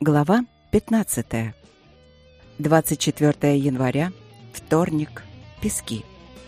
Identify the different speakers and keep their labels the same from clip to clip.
Speaker 1: Глава 15. 24 января, вторник, Пески.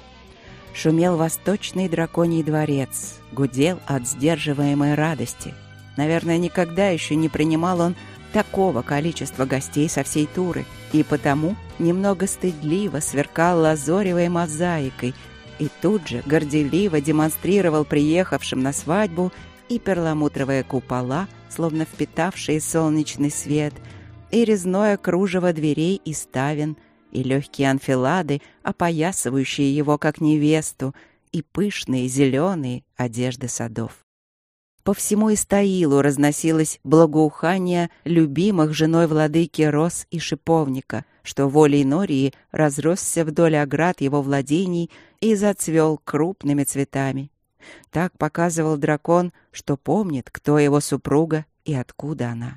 Speaker 1: Шумел восточный драконий дворец, гудел от сдерживаемой радости. Наверное, никогда еще не принимал он такого количества гостей со всей Туры, и потому немного стыдливо сверкал лазоревой мозаикой и тут же горделиво демонстрировал приехавшим на свадьбу и перламутровые купола, словно впитавшие солнечный свет, и резное кружево дверей и ставен, и легкие анфилады, опоясывающие его как невесту, и пышные зеленые одежды садов. По всему Истаилу разносилось благоухание любимых женой владыки роз и шиповника, что волей Нории разросся вдоль оград его владений и зацвел крупными цветами. Так показывал дракон, что помнит, кто его супруга и откуда она.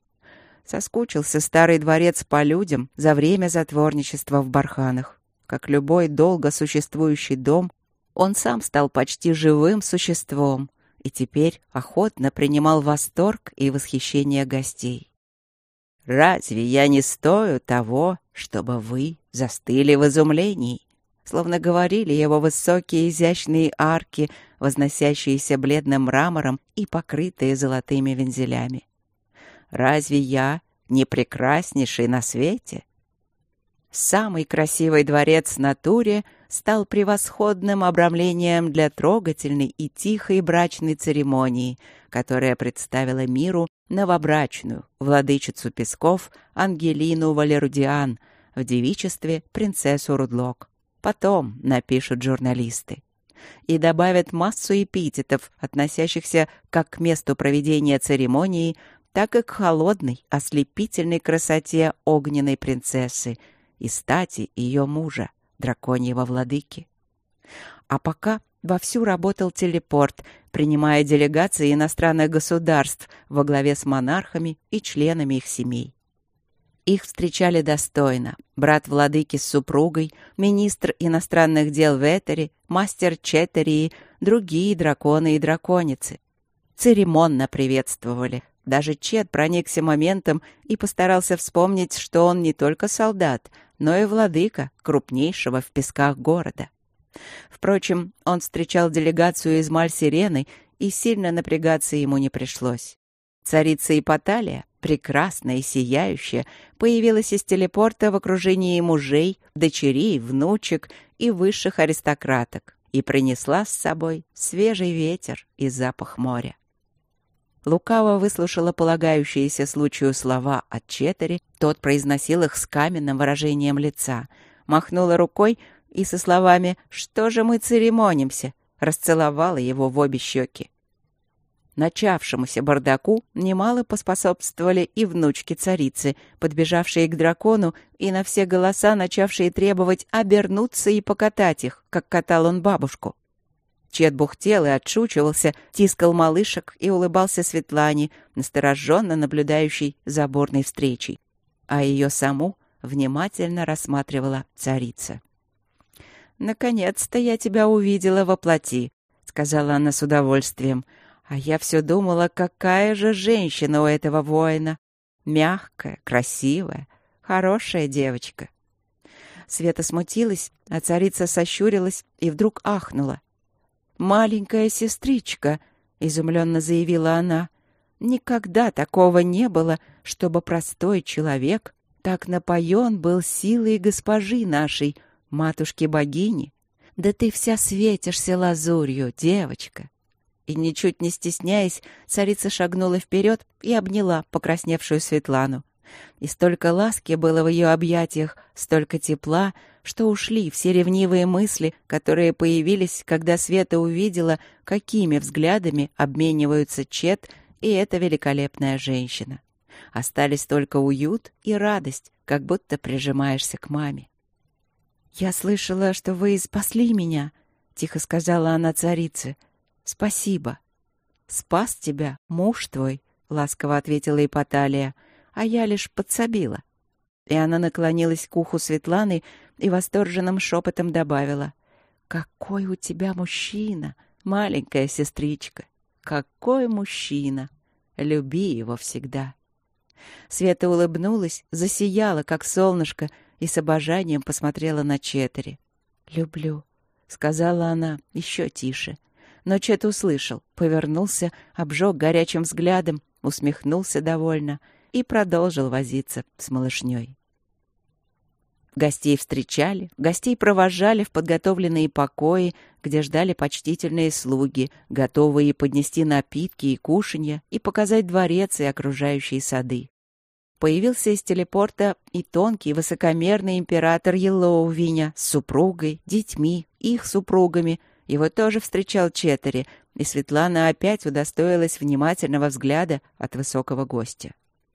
Speaker 1: Соскучился старый дворец по людям за время затворничества в барханах. Как любой долго существующий дом, он сам стал почти живым существом и теперь охотно принимал восторг и восхищение гостей. «Разве я не стою того, чтобы вы застыли в изумлении?» Словно говорили его высокие изящные арки, возносящиеся бледным мрамором и покрытые золотыми вензелями. «Разве я не прекраснейший на свете?» Самый красивый дворец на Туре стал превосходным обрамлением для трогательной и тихой брачной церемонии, которая представила миру новобрачную владычицу песков Ангелину Валерудиан, в девичестве принцессу Рудлок. Потом напишут журналисты. И добавят массу эпитетов, относящихся как к месту проведения церемонии, так и к холодной, ослепительной красоте огненной принцессы и стати ее мужа, драконьего владыки. А пока вовсю работал телепорт, принимая делегации иностранных государств во главе с монархами и членами их семей. Их встречали достойно. Брат владыки с супругой, министр иностранных дел Ветери, мастер Четерии, другие драконы и драконицы. Церемонно приветствовали. Даже Чет проникся моментом и постарался вспомнить, что он не только солдат, но и владыка крупнейшего в песках города. Впрочем, он встречал делегацию из Маль-Сирены, и сильно напрягаться ему не пришлось. Царица Ипоталия, прекрасная и сияющая, появилась из телепорта в окружении мужей, дочерей, внучек и высших аристократок и принесла с собой свежий ветер и запах моря. Лукаво выслушала полагающиеся случаю слова от Четери, тот произносил их с каменным выражением лица, махнула рукой и со словами «Что же мы церемонимся?» расцеловала его в обе щеки. Начавшемуся бардаку немало поспособствовали и внучки царицы, подбежавшие к дракону и на все голоса начавшие требовать обернуться и покатать их, как катал он бабушку. Чет бухтел и отшучивался, тискал малышек и улыбался Светлане, настороженно наблюдающей за бурной встречей. А ее саму внимательно рассматривала царица. «Наконец-то я тебя увидела во плоти», — сказала она с удовольствием. «А я все думала, какая же женщина у этого воина. Мягкая, красивая, хорошая девочка». Света смутилась, а царица сощурилась и вдруг ахнула. «Маленькая сестричка», — изумленно заявила она, — «никогда такого не было, чтобы простой человек так напоен был силой госпожи нашей, матушки-богини. Да ты вся светишься лазурью, девочка». И, ничуть не стесняясь, царица шагнула вперед и обняла покрасневшую Светлану. И столько ласки было в ее объятиях, столько тепла, что ушли все ревнивые мысли, которые появились, когда Света увидела, какими взглядами обмениваются Чет и эта великолепная женщина. Остались только уют и радость, как будто прижимаешься к маме. «Я слышала, что вы спасли меня», — тихо сказала она царице. «Спасибо». «Спас тебя муж твой», — ласково ответила Ипоталия, «а я лишь подсобила». И она наклонилась к уху Светланы и восторженным шепотом добавила: «Какой у тебя мужчина, маленькая сестричка! Какой мужчина! Люби его всегда!» Света улыбнулась, засияла, как солнышко, и с обожанием посмотрела на Четтери. «Люблю», — сказала она еще тише. Но Чет услышал, повернулся, обжег горячим взглядом, усмехнулся довольно и продолжил возиться с малышней. Гостей встречали, гостей провожали в подготовленные покои, где ждали почтительные слуги, готовые поднести напитки и кушанья и показать дворец и окружающие сады. Появился из телепорта и тонкий, высокомерный император Йеллоувиня с супругой, детьми, их супругами. Его тоже встречал Четтери, и Светлана опять удостоилась внимательного взгляда от высокого гостя.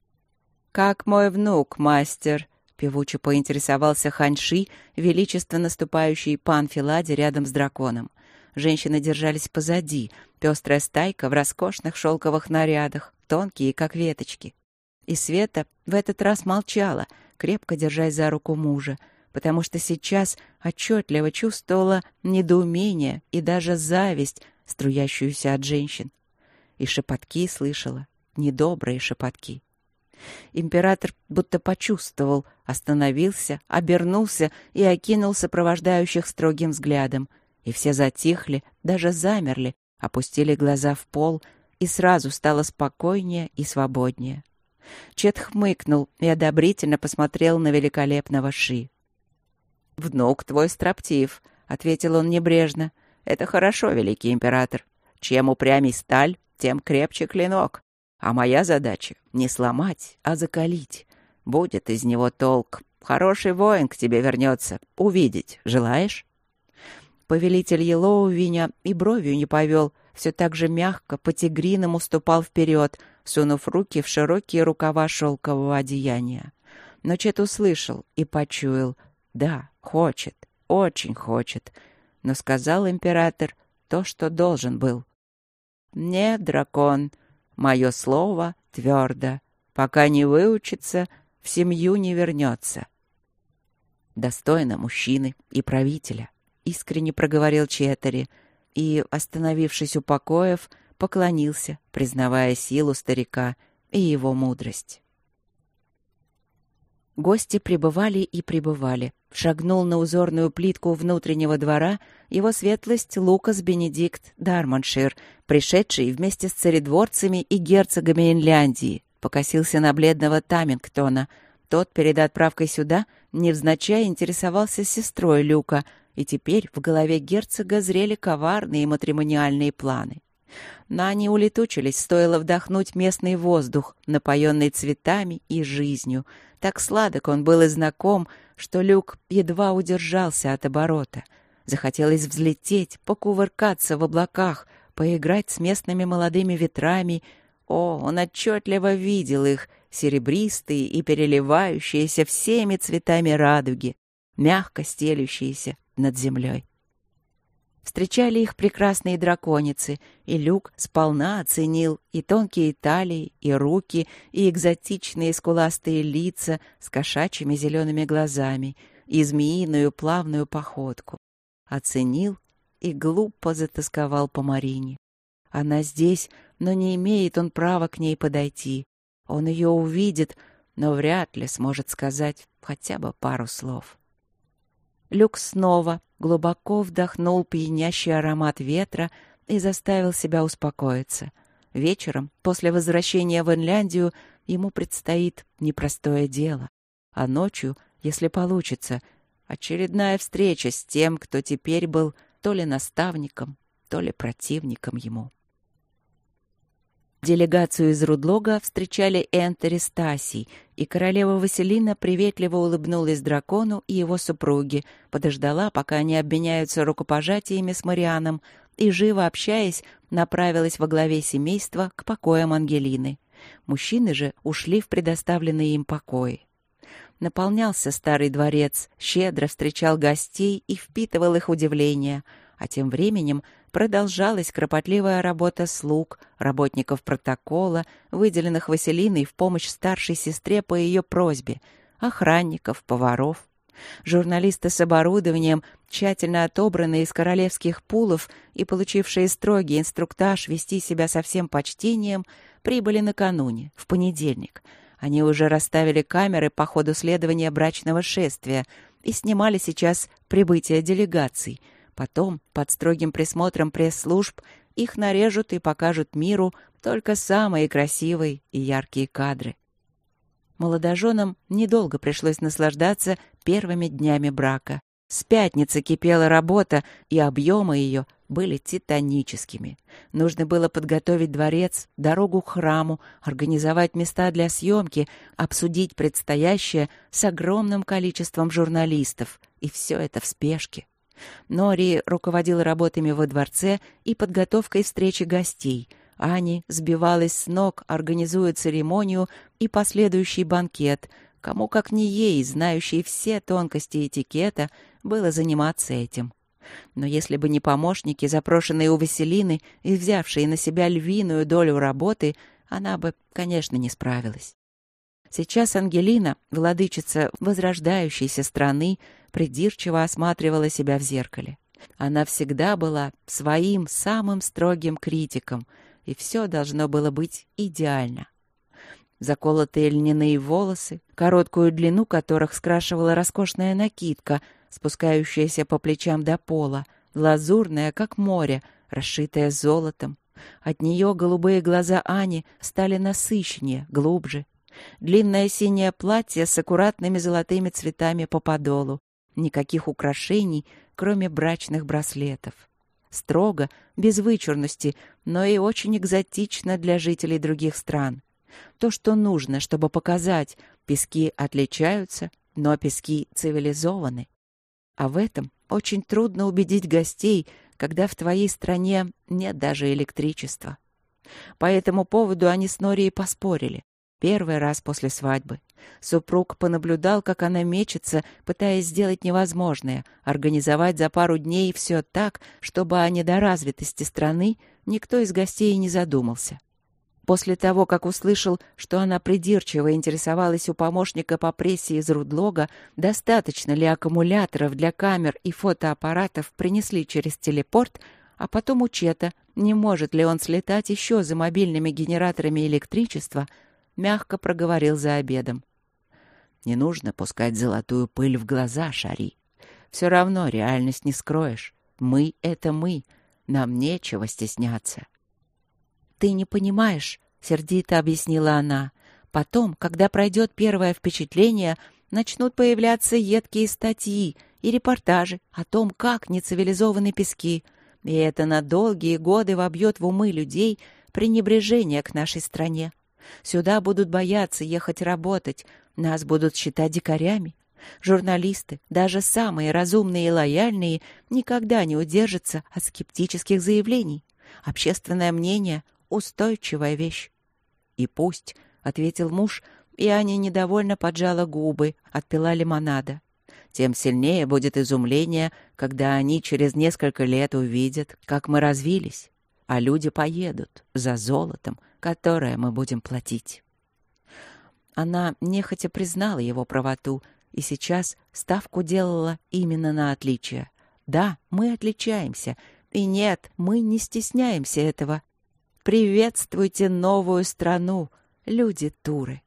Speaker 1: «Как мой внук, мастер?» — певуче поинтересовался Ханьши, величественно ступающий по анфиладе рядом с драконом. Женщины держались позади, пестрая стайка в роскошных шелковых нарядах, тонкие, как веточки. И Света в этот раз молчала, крепко держась за руку мужа, потому что сейчас отчетливо чувствовала недоумение и даже зависть, струящуюся от женщин. И шепотки слышала, недобрые шепотки. Император будто почувствовал, остановился, обернулся и окинул сопровождающих строгим взглядом. И все затихли, даже замерли, опустили глаза в пол, и сразу стало спокойнее и свободнее. Чет хмыкнул и одобрительно посмотрел на великолепного Ши. «Внук твой строптив», — ответил он небрежно. «Это хорошо, великий император. Чем упрямей сталь, тем крепче клинок. А моя задача — не сломать, а закалить. Будет из него толк. Хороший воин к тебе вернется. Увидеть желаешь?» Повелитель Йеллоувиня и бровью не повел, все так же мягко, по-тигриному ступал вперед, сунув руки в широкие рукава шелкового одеяния. Но Чет услышал и почуял. Да, хочет, очень хочет. Но сказал император то, что должен был. «Нет, дракон, мое слово твердо. Пока не выучится, в семью не вернется». «Достойно мужчины и правителя», — искренне проговорил Четтери и, остановившись у покоев, поклонился, признавая силу старика и его мудрость. Гости прибывали и прибывали. Шагнул на узорную плитку внутреннего двора его светлость Лукас Бенедикт Дармоншир, пришедший вместе с царедворцами и герцогами Инляндии. Покосился на бледного Тамингтона. Тот перед отправкой сюда невзначай интересовался сестрой Люка, и теперь в голове герцога зрели коварные матримониальные планы. Но они улетучились, стоило вдохнуть местный воздух, напоенный цветами и жизнью. Так сладок он был и знаком, что Люк едва удержался от оборота. Захотелось взлететь, покувыркаться в облаках, поиграть с местными молодыми ветрами. О, он отчетливо видел их, серебристые и переливающиеся всеми цветами радуги, мягко стелющиеся над землей. Встречали их прекрасные драконицы, и Люк сполна оценил и тонкие талии, и руки, и экзотичные скуластые лица с кошачьими зелеными глазами, и змеиную плавную походку. Оценил и глупо затосковал по Марине. Она здесь, но не имеет он права к ней подойти. Он ее увидит, но вряд ли сможет сказать хотя бы пару слов. Люк снова глубоко вдохнул пьянящий аромат ветра и заставил себя успокоиться. Вечером, после возвращения в Инляндию, ему предстоит непростое дело. А ночью, если получится, очередная встреча с тем, кто теперь был то ли наставником, то ли противником ему. Делегацию из Рудлога встречали Энтери с Тасей, и королева Василина приветливо улыбнулась дракону и его супруге, подождала, пока они обменяются рукопожатиями с Марианом, и, живо общаясь, направилась во главе семейства к покоям Ангелины. Мужчины же ушли в предоставленные им покои. Наполнялся старый дворец, щедро встречал гостей и впитывал их удивление, а тем временем продолжалась кропотливая работа слуг, работников протокола, выделенных Василиной в помощь старшей сестре по ее просьбе, охранников, поваров. Журналисты с оборудованием, тщательно отобранные из королевских пулов и получившие строгий инструктаж вести себя со всем почтением, прибыли накануне, в понедельник, Они уже расставили камеры по ходу следования брачного шествия и снимали сейчас прибытие делегаций. Потом, под строгим присмотром пресс-служб, их нарежут и покажут миру только самые красивые и яркие кадры. Молодоженам недолго пришлось наслаждаться первыми днями брака. С пятницы кипела работа, и объемы ее были титаническими. Нужно было подготовить дворец, дорогу к храму, организовать места для съемки, обсудить предстоящее с огромным количеством журналистов. И все это в спешке. Нори руководила работами во дворце и подготовкой встречи гостей. Ани сбивалась с ног, организуя церемонию и последующий банкет. Кому, как не ей, знающей все тонкости этикета, было заниматься этим. Но если бы не помощники, запрошенные у Василины и взявшие на себя львиную долю работы, она бы, конечно, не справилась. Сейчас Ангелина, владычица возрождающейся страны, придирчиво осматривала себя в зеркале. Она всегда была своим самым строгим критиком, и все должно было быть идеально. Заколотые льняные волосы, короткую длину которых скрашивала роскошная накидка, спускающаяся по плечам до пола, лазурная, как море, расшитая золотом. От нее голубые глаза Ани стали насыщеннее, глубже. Длинное синее платье с аккуратными золотыми цветами по подолу. Никаких украшений, кроме брачных браслетов. Строго, без вычурности, но и очень экзотично для жителей других стран. То, что нужно, чтобы показать, пески отличаются, но пески цивилизованы. А в этом очень трудно убедить гостей, когда в твоей стране нет даже электричества. По этому поводу они с Норией поспорили. Первый раз после свадьбы. Супруг понаблюдал, как она мечется, пытаясь сделать невозможное, организовать за пару дней все так, чтобы о недоразвитости страны никто из гостей не задумался. После того, как услышал, что она придирчиво интересовалась у помощника по прессе из Рудлога, достаточно ли аккумуляторов для камер и фотоаппаратов принесли через телепорт, а потом у Чета, не может ли он слетать еще за мобильными генераторами электричества, мягко проговорил за обедом. «Не нужно пускать золотую пыль в глаза, Шари. Все равно реальность не скроешь. Мы — это мы. Нам нечего стесняться». «Ты не понимаешь», — сердито объяснила она. «Потом, когда пройдет первое впечатление, начнут появляться едкие статьи и репортажи о том, как нецивилизованы пески. И это на долгие годы вобьет в умы людей пренебрежение к нашей стране. Сюда будут бояться ехать работать, нас будут считать дикарями. Журналисты, даже самые разумные и лояльные, никогда не удержатся от скептических заявлений. Общественное мнение — устойчивая вещь». «И пусть», — ответил муж, и Аня недовольно поджала губы, отпила лимонада. «Тем сильнее будет изумление, когда они через несколько лет увидят, как мы развились, а люди поедут за золотом, которое мы будем платить». Она нехотя признала его правоту и сейчас ставку делала именно на отличие. Да, мы отличаемся, и нет, мы не стесняемся этого. Приветствуйте новую страну, люди Туры.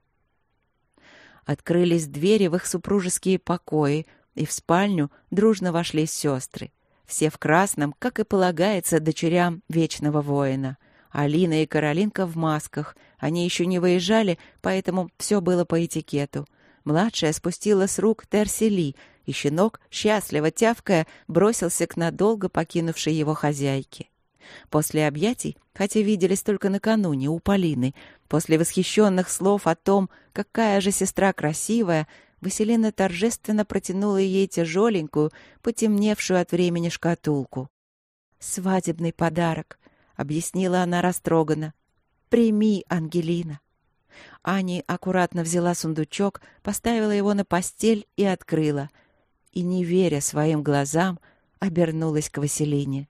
Speaker 1: Открылись двери в их супружеские покои, и в спальню дружно вошли сестры. Все в красном, как и полагается дочерям вечного воина. Алина и Каролинка в масках. Они еще не выезжали, поэтому все было по этикету. Младшая спустила с рук Терсели, и щенок, счастливо тявкая, бросился к надолго покинувшей его хозяйке. После объятий, хотя виделись только накануне у Полины, после восхищенных слов о том, какая же сестра красивая, Василина торжественно протянула ей тяжеленькую, потемневшую от времени шкатулку. «Свадебный подарок», — объяснила она растроганно. «Прими, Ангелина». Аня аккуратно взяла сундучок, поставила его на постель и открыла. И, не веря своим глазам, обернулась к Василине.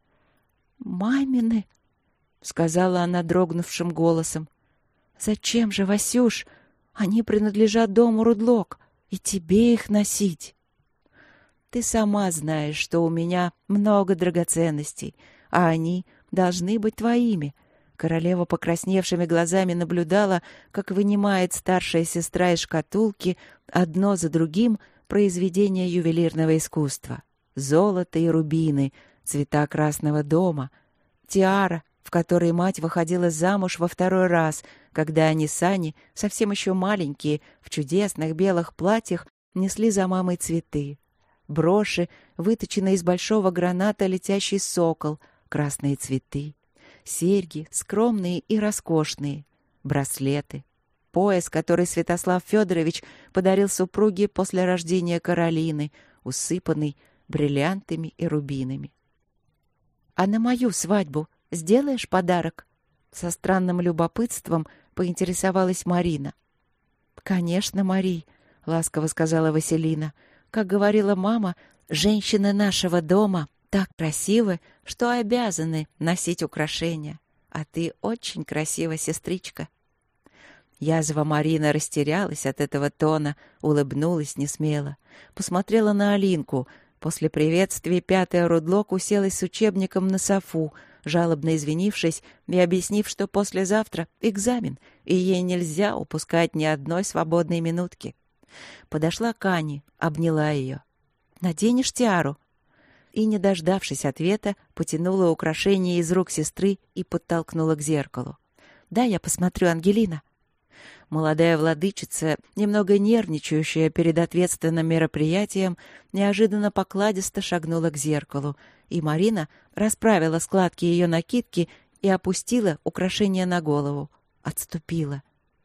Speaker 1: «Мамины», — сказала она дрогнувшим голосом. «Зачем же, Васюш? Они принадлежат дому Рудлок, и тебе их носить. Ты сама знаешь, что у меня много драгоценностей, а они должны быть твоими. Королева покрасневшими глазами наблюдала, как вынимает старшая сестра из шкатулки одно за другим произведения ювелирного искусства. Золото и рубины, цвета Красного дома, тиара, в которой мать выходила замуж во второй раз, когда они с Аней, совсем еще маленькие, в чудесных белых платьях, несли за мамой цветы. Броши, выточенные из большого граната летящий сокол, красные цветы. Серьги, скромные и роскошные, браслеты, пояс, который Святослав Федорович подарил супруге после рождения Каролины, усыпанный бриллиантами и рубинами. «А на мою свадьбу сделаешь подарок?» Со странным любопытством поинтересовалась Марина. «Конечно, Марий», — ласково сказала Василина. «Как говорила мама, женщины нашего дома так красивы, что обязаны носить украшения. А ты очень красива, сестричка». Язва Марина растерялась от этого тона, улыбнулась несмело. Посмотрела на Алинку. После приветствия пятая Рудлок уселась с учебником на софу, жалобно извинившись и объяснив, что послезавтра экзамен, и ей нельзя упускать ни одной свободной минутки. Подошла к Ане, обняла ее. «Наденешь тиару?» И, не дождавшись ответа, потянула украшение из рук сестры и подтолкнула к зеркалу. «Да, я посмотрю, Ангелина». Молодая владычица, немного нервничающая перед ответственным мероприятием, неожиданно покладисто шагнула к зеркалу, и Марина расправила складки ее накидки и опустила украшение на голову. Отступила.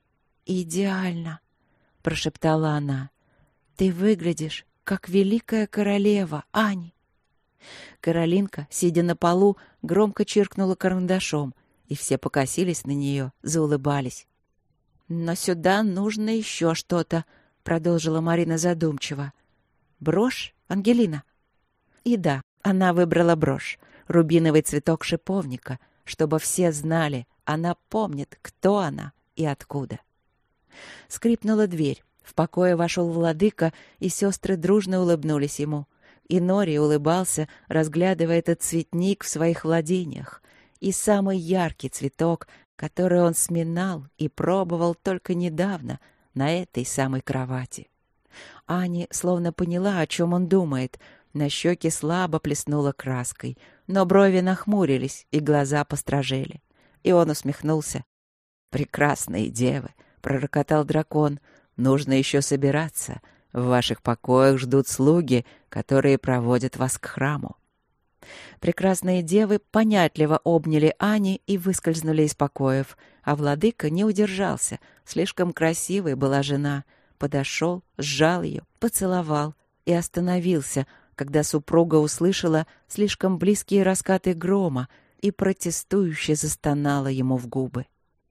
Speaker 1: «Идеально!» — прошептала она. «Ты выглядишь, как великая королева, Ань!» Каролинка, сидя на полу, громко чиркнула карандашом, и все покосились на нее, заулыбались. «Но сюда нужно еще что-то», — продолжила Марина задумчиво. «Брошь, Ангелина?» И да, она выбрала брошь, рубиновый цветок шиповника, чтобы все знали, она помнит, кто она и откуда. Скрипнула дверь. В покое вошел владыка, и сестры дружно улыбнулись ему. И Нори улыбался, разглядывая этот цветник в своих владениях. И самый яркий цветок, который он сминал и пробовал только недавно на этой самой кровати. Аня словно поняла, о чем он думает. На щеке слабо плеснула краской, но брови нахмурились и глаза постражели. И он усмехнулся. «Прекрасные девы!» — пророкотал дракон. «Нужно еще собираться. В ваших покоях ждут слуги, которые проводят вас к храму». Прекрасные девы понятливо обняли Ани и выскользнули из покоев, а владыка не удержался. Слишком красивой была жена. Подошел, сжал ее, поцеловал и остановился, когда супруга услышала слишком близкие раскаты грома и протестующе застонала ему в губы.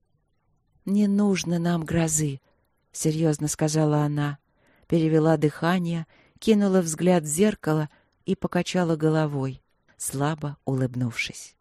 Speaker 1: «Не нужно нам грозы», — серьезно сказала она. Перевела дыхание, кинула взгляд в зеркало и покачала головой, слабо улыбнувшись.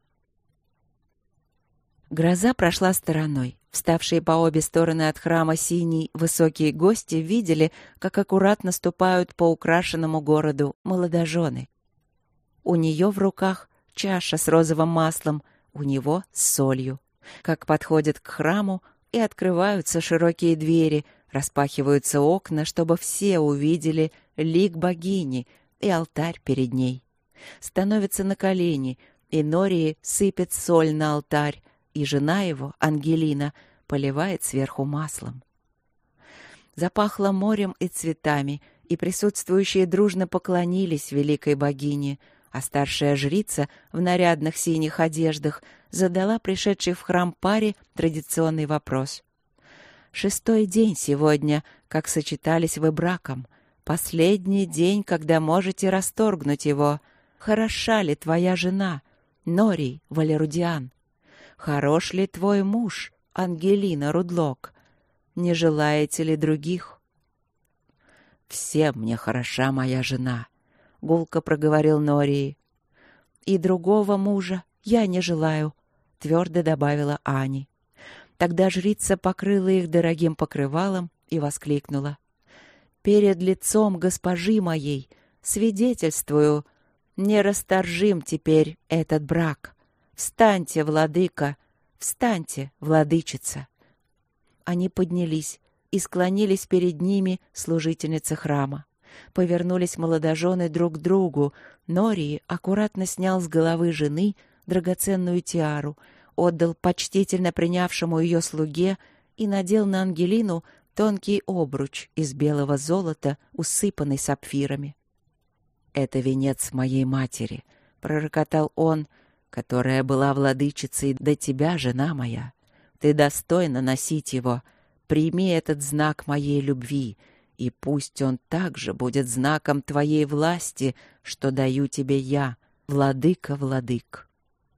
Speaker 1: Гроза прошла стороной. Вставшие по обе стороны от храма синие высокие гости видели, как аккуратно ступают по украшенному городу молодожены. У нее в руках чаша с розовым маслом, у него с солью. Как подходят к храму, и открываются широкие двери, распахиваются окна, чтобы все увидели лик богини и алтарь перед ней. Становятся на колени, и Нории сыпет соль на алтарь, и жена его, Ангелина, поливает сверху маслом. Запахло морем и цветами, и присутствующие дружно поклонились великой богине, а старшая жрица в нарядных синих одеждах задала пришедшей в храм паре традиционный вопрос. «6-й день сегодня, как сочетались вы браком. Последний день, когда можете расторгнуть его. Хороша ли твоя жена, Норий Валерудиан? Хорош ли твой муж, Ангелина Рудлок? Не желаете ли других?» «Всем мне хороша моя жена», — гулко проговорил Нории. «И другого мужа я не желаю», — твердо добавила Ани. Тогда жрица покрыла их дорогим покрывалом и воскликнула. «Перед лицом госпожи моей свидетельствую, нерасторжим теперь этот брак. Встаньте, владыка, «Встаньте, владычица!» Они поднялись и склонились перед ними служительницы храма. Повернулись молодожены друг к другу. Нории аккуратно снял с головы жены драгоценную тиару, отдал почтительно принявшему ее слуге и надел на Ангелину тонкий обруч из белого золота, усыпанный сапфирами. «Это венец моей матери», — пророкотал он, — «которая была владычицей до тебя, жена моя. Ты достойна носить его. Прими этот знак моей любви, и пусть он также будет знаком твоей власти, что даю тебе я, владыка владык».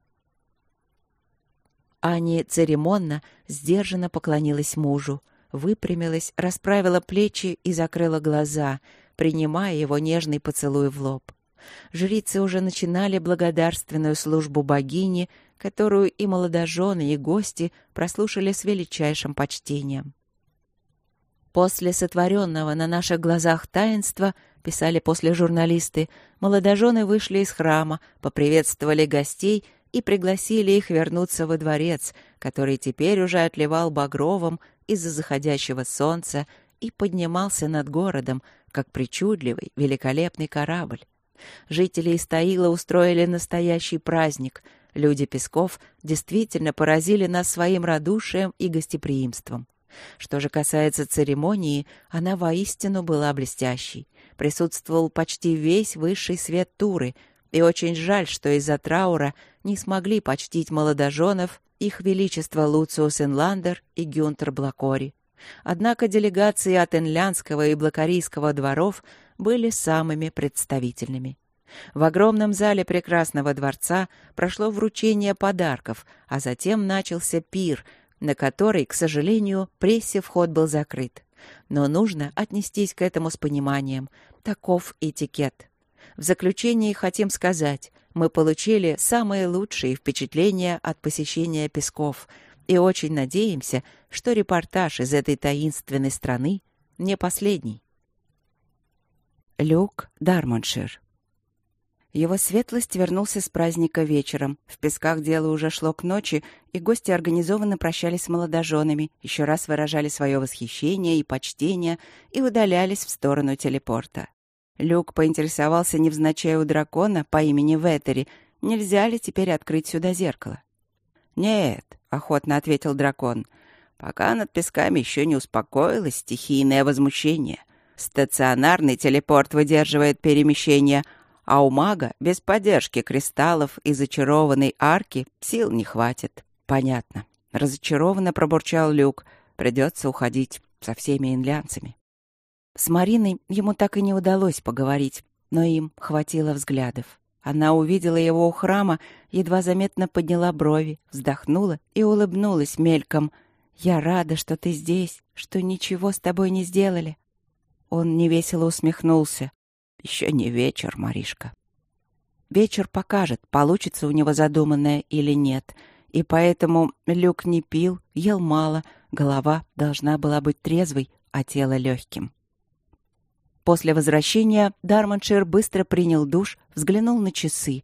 Speaker 1: Ани церемонно, сдержанно поклонилась мужу, выпрямилась, расправила плечи и закрыла глаза, принимая его нежный поцелуй в лоб. Жрицы уже начинали благодарственную службу богини, которую и молодожены, и гости прослушали с величайшим почтением. «После сотворенного на наших глазах таинства, — писали после журналисты, — молодожены вышли из храма, поприветствовали гостей и пригласили их вернуться во дворец, который теперь уже отливал багровым из-за заходящего солнца и поднимался над городом, как причудливый, великолепный корабль. Жители Истаила устроили настоящий праздник. Люди Песков действительно поразили нас своим радушием и гостеприимством. Что же касается церемонии, она воистину была блестящей. Присутствовал почти весь высший свет Туры, и очень жаль, что из-за траура не смогли почтить молодоженов их величество Луциус Инландер и Гюнтер Блакори. Однако делегации от Инлянского и Блакорийского дворов были самыми представительными. В огромном зале прекрасного дворца прошло вручение подарков, а затем начался пир, на который, к сожалению, прессе вход был закрыт. Но нужно отнестись к этому с пониманием. Таков этикет. В заключение хотим сказать, мы получили самые лучшие впечатления от посещения Песков и очень надеемся, что репортаж из этой таинственной страны не последний. Люк Дармоншир. Его светлость вернулся с праздника вечером. В Песках дело уже шло к ночи, и гости организованно прощались с молодоженами, еще раз выражали свое восхищение и почтение и удалялись в сторону телепорта. Люк поинтересовался невзначай у дракона по имени Веттери, нельзя ли теперь открыть сюда зеркало. «Нет», — охотно ответил дракон, — «пока над Песками еще не успокоилось стихийное возмущение. Стационарный телепорт выдерживает перемещение, а у мага без поддержки кристаллов и зачарованной арки сил не хватит». «Понятно», — разочарованно пробурчал Люк, — «придется уходить со всеми инлянцами». С Мариной ему так и не удалось поговорить, но им хватило взглядов. Она увидела его у храма, едва заметно подняла брови, вздохнула и улыбнулась мельком. «Я рада, что ты здесь, что ничего с тобой не сделали». Он невесело усмехнулся. «Еще не вечер, Маришка». Вечер покажет, получится у него задуманное или нет. И поэтому Люк не пил, ел мало, голова должна была быть трезвой, а тело легким. После возвращения Дармоншир быстро принял душ, взглянул на часы,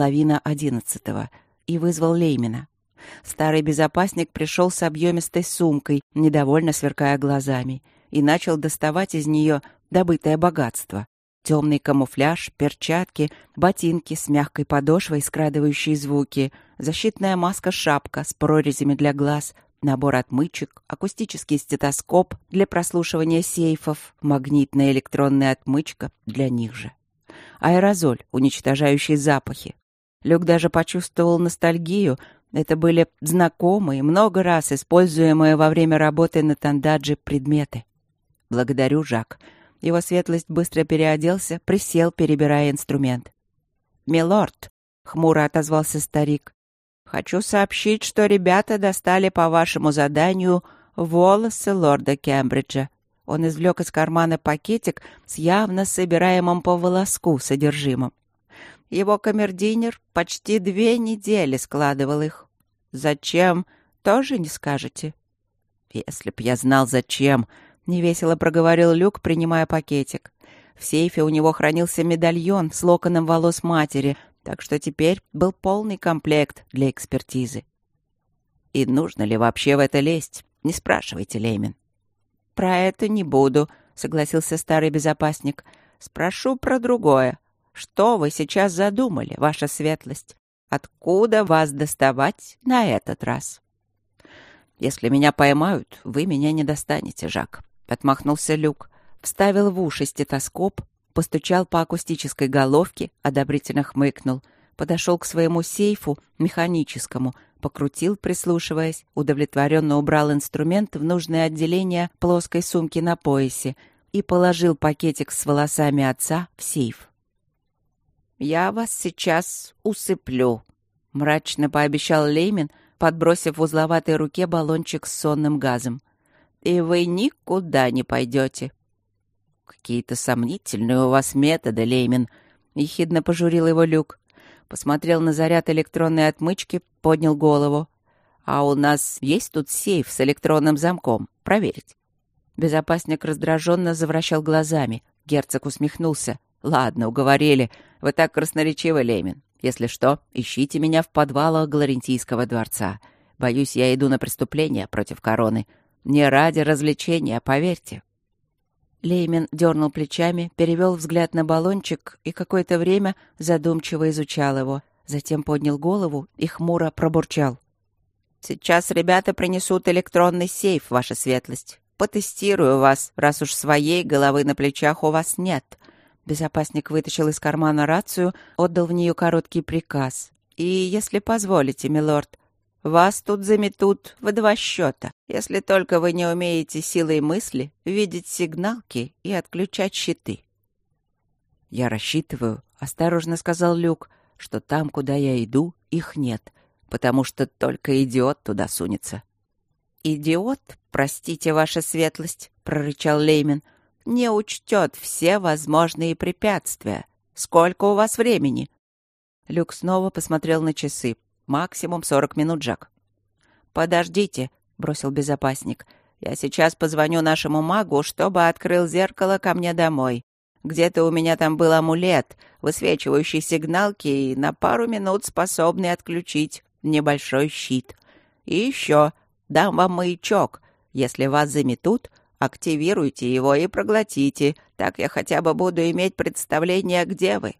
Speaker 1: 10:30, и вызвал Леймена. Старый безопасник пришел с объемистой сумкой, недовольно сверкая глазами, и начал доставать из нее добытое богатство. Темный камуфляж, перчатки, ботинки с мягкой подошвой, скрадывающие звуки, защитная маска-шапка с прорезями для глаз, набор отмычек, акустический стетоскоп для прослушивания сейфов, магнитная электронная отмычка для них же. Аэрозоль, уничтожающий запахи. Люк даже почувствовал ностальгию. Это были знакомые, много раз используемые во время работы на Тандадже предметы. «Благодарю, Жак». Его светлость быстро переоделся, присел, перебирая инструмент. «Милорд», — хмуро отозвался старик, — «хочу сообщить, что ребята достали по вашему заданию волосы лорда Кембриджа». Он извлек из кармана пакетик с явно собираемым по волоску содержимым. Его камердинер почти 2 недели складывал их. «Зачем, тоже не скажете?» «Если б я знал, зачем», — невесело проговорил Люк, принимая пакетик. В сейфе у него хранился медальон с локоном волос матери, так что теперь был полный комплект для экспертизы. И нужно ли вообще в это лезть? Не спрашивайте, Леймин. «Про это не буду», — согласился старый безопасник. «Спрошу про другое. Что вы сейчас задумали, ваша светлость? Откуда вас доставать на этот раз?» «Если меня поймают, вы меня не достанете, Жак», — отмахнулся Люк. Вставил в уши стетоскоп, постучал по акустической головке, одобрительно хмыкнул. Подошел к своему сейфу, механическому, покрутил, прислушиваясь, удовлетворенно убрал инструмент в нужное отделение плоской сумки на поясе и положил пакетик с волосами отца в сейф. «Я вас сейчас усыплю», — мрачно пообещал Леймин, подбросив в узловатой руке баллончик с сонным газом. «И вы никуда не пойдете». «Какие-то сомнительные у вас методы, Леймин», — ехидно пожурил его Люк. Посмотрел на заряд электронной отмычки, поднял голову. «А у нас есть тут сейф с электронным замком? Проверить». Безопасник раздраженно завращал глазами. Герцог усмехнулся. «Ладно, уговорили. Вы так красноречивы, Леймин. Если что, ищите меня в подвалах Гларентийского дворца. Боюсь, я иду на преступление против короны. Не ради развлечения, поверьте». Леймин дернул плечами, перевел взгляд на баллончик и какое-то время задумчиво изучал его. Затем поднял голову и хмуро пробурчал. «Сейчас ребята принесут электронный сейф, ваша светлость. Потестирую вас, раз уж своей головы на плечах у вас нет». Безопасник вытащил из кармана рацию, отдал в нее короткий приказ. «И, если позволите, милорд, вас тут заметут в 2 счета, если только вы не умеете силой мысли видеть сигналки и отключать щиты». «Я рассчитываю», — осторожно сказал Люк, «что там, куда я иду, их нет, потому что только идиот туда сунется». «Идиот, простите, ваша светлость», — прорычал Леймин, «не учтет все возможные препятствия. Сколько у вас времени?» Люк снова посмотрел на часы. «Максимум 40 минут, Жак». «Подождите», — бросил безопасник. «Я сейчас позвоню нашему магу, чтобы открыл зеркало ко мне домой. Где-то у меня там был амулет, высвечивающий сигналки и на пару минут способный отключить небольшой щит. И еще дам вам маячок. Если вас заметут, активируйте его и проглотите. Так я хотя бы буду иметь представление, где вы».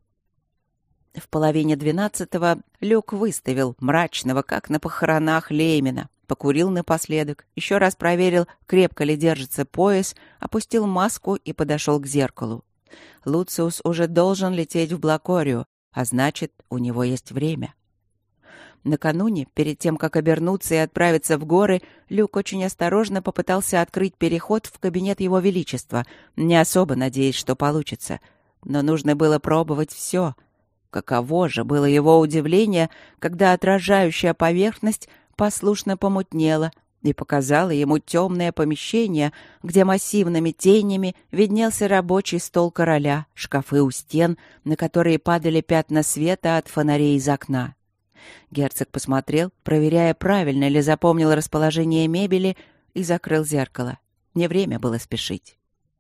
Speaker 1: В 11:30 Люк выставил мрачного, как на похоронах, Леймина, покурил напоследок, еще раз проверил, крепко ли держится пояс, опустил маску и подошел к зеркалу. Луциус уже должен лететь в Блакорию, а значит, у него есть время. Накануне, перед тем, как обернуться и отправиться в горы, Люк очень осторожно попытался открыть переход в кабинет Его Величества, не особо надеясь, что получится. Но нужно было пробовать все. Каково же было его удивление, когда отражающая поверхность послушно помутнела и показала ему темное помещение, где массивными тенями виднелся рабочий стол короля, шкафы у стен, на которые падали пятна света от фонарей из окна. Герцог посмотрел, проверяя, правильно ли запомнил расположение мебели, и закрыл зеркало. Не время было спешить.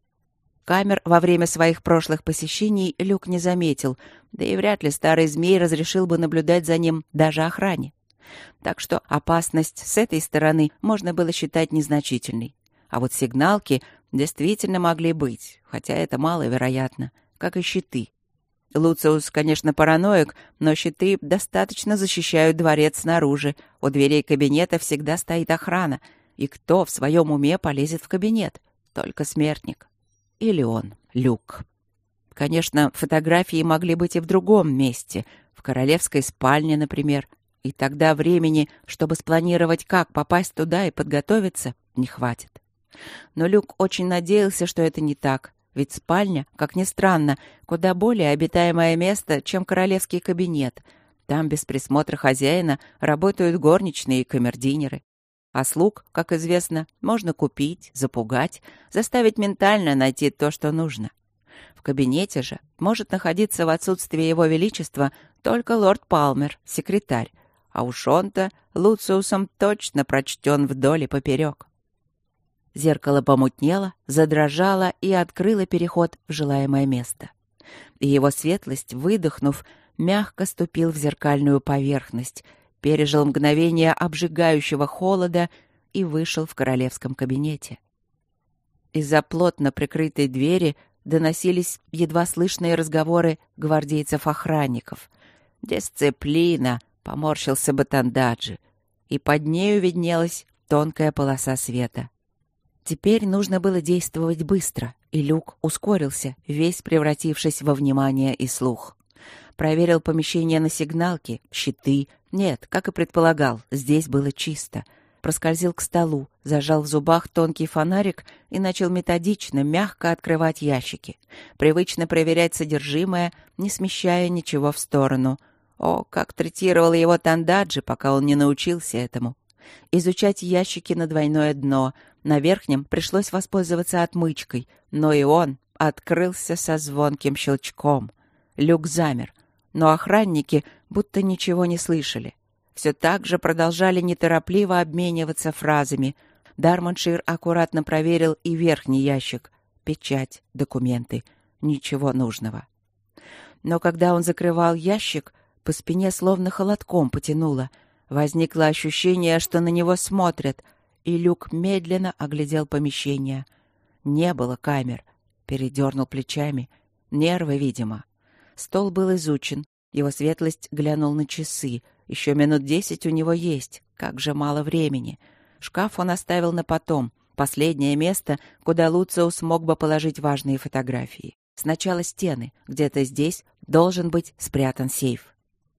Speaker 1: Камер во время своих прошлых посещений Люк не заметил, да и вряд ли старый змей разрешил бы наблюдать за ним даже охране. Так что опасность с этой стороны можно было считать незначительной. А вот сигналки действительно могли быть, хотя это маловероятно, как и щиты. Луциус, конечно, параноик, но щиты достаточно защищают дворец снаружи. У дверей кабинета всегда стоит охрана. И кто в своем уме полезет в кабинет? Только смертник. Или он, Люк. Конечно, фотографии могли быть и в другом месте, в королевской спальне, например. И тогда времени, чтобы спланировать, как попасть туда и подготовиться, не хватит. Но Люк очень надеялся, что это не так. Ведь спальня, как ни странно, куда более обитаемое место, чем королевский кабинет. Там без присмотра хозяина работают горничные и камердинеры. А слуг, как известно, можно купить, запугать, заставить ментально найти то, что нужно. В кабинете же может находиться в отсутствие Его Величества только лорд Палмер, секретарь, а уж он-то Луциусом точно прочтен вдоль и поперек. Зеркало помутнело, задрожало и открыло переход в желаемое место. И его светлость, выдохнув, мягко ступил в зеркальную поверхность, пережил мгновение обжигающего холода и вышел в королевском кабинете. Из-за плотно прикрытой двери доносились едва слышные разговоры гвардейцев-охранников. «Дисциплина!» — поморщился Батандаджи. И под нею виднелась тонкая полоса света. Теперь нужно было действовать быстро, и Люк ускорился, весь превратившись во внимание и слух. Проверил помещение на сигналки, щиты. Нет, как и предполагал, здесь было чисто. Проскользил к столу, зажал в зубах тонкий фонарик и начал методично, мягко открывать ящики. Привычно проверять содержимое, не смещая ничего в сторону. О, как третировал его Тандаджи, пока он не научился этому. Изучать ящики на двойное дно. На верхнем пришлось воспользоваться отмычкой, но и он открылся со звонким щелчком. Люк замер, но охранники будто ничего не слышали. Все так же продолжали неторопливо обмениваться фразами. Дармоншир аккуратно проверил и верхний ящик. Печать, документы. Ничего нужного. Но когда он закрывал ящик, по спине словно холодком потянуло. Возникло ощущение, что на него смотрят, и Люк медленно оглядел помещение. Не было камер. Передернул плечами. Нервы, видимо. Стол был изучен. Его светлость глянул на часы. Еще минут 10 у него есть. Как же мало времени. Шкаф он оставил на потом. Последнее место, куда Луциус мог бы положить важные фотографии. Сначала стены. Где-то здесь должен быть спрятан сейф.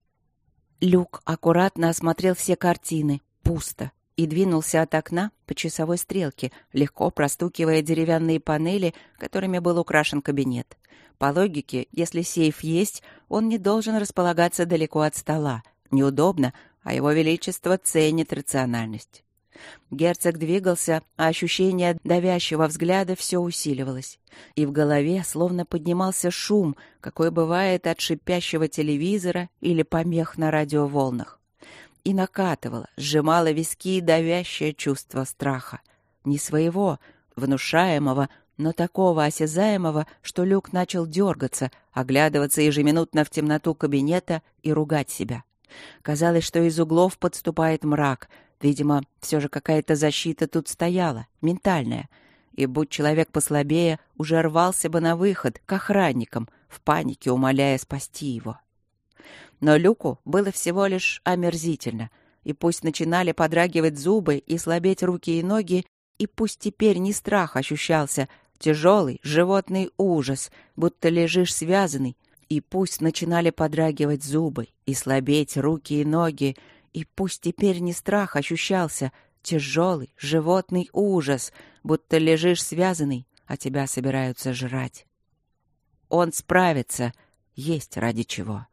Speaker 1: Люк аккуратно осмотрел все картины. Пусто. И двинулся от окна по часовой стрелке, легко простукивая деревянные панели, которыми был украшен кабинет. По логике, если сейф есть, он не должен располагаться далеко от стола. Неудобно, а его величество ценит рациональность. Герцог двигался, а ощущение давящего взгляда все усиливалось. И в голове словно поднимался шум, какой бывает от шипящего телевизора или помех на радиоволнах. И накатывало, сжимало виски давящее чувство страха. Не своего, внушаемого, но такого осязаемого, что Люк начал дергаться, оглядываться ежеминутно в темноту кабинета и ругать себя. Казалось, что из углов подступает мрак. Видимо, все же какая-то защита тут стояла, ментальная. И будь человек послабее, уже рвался бы на выход, к охранникам, в панике умоляя спасти его. Но Люку было всего лишь омерзительно. И пусть начинали подрагивать зубы и слабеть руки и ноги, и пусть теперь не страх ощущался, тяжелый животный ужас, будто лежишь связанный, и пусть начинали подрагивать зубы и слабеть руки и ноги, и пусть теперь не страх ощущался, тяжелый животный ужас, будто лежишь связанный, а тебя собираются жрать. Он справится, есть ради чего.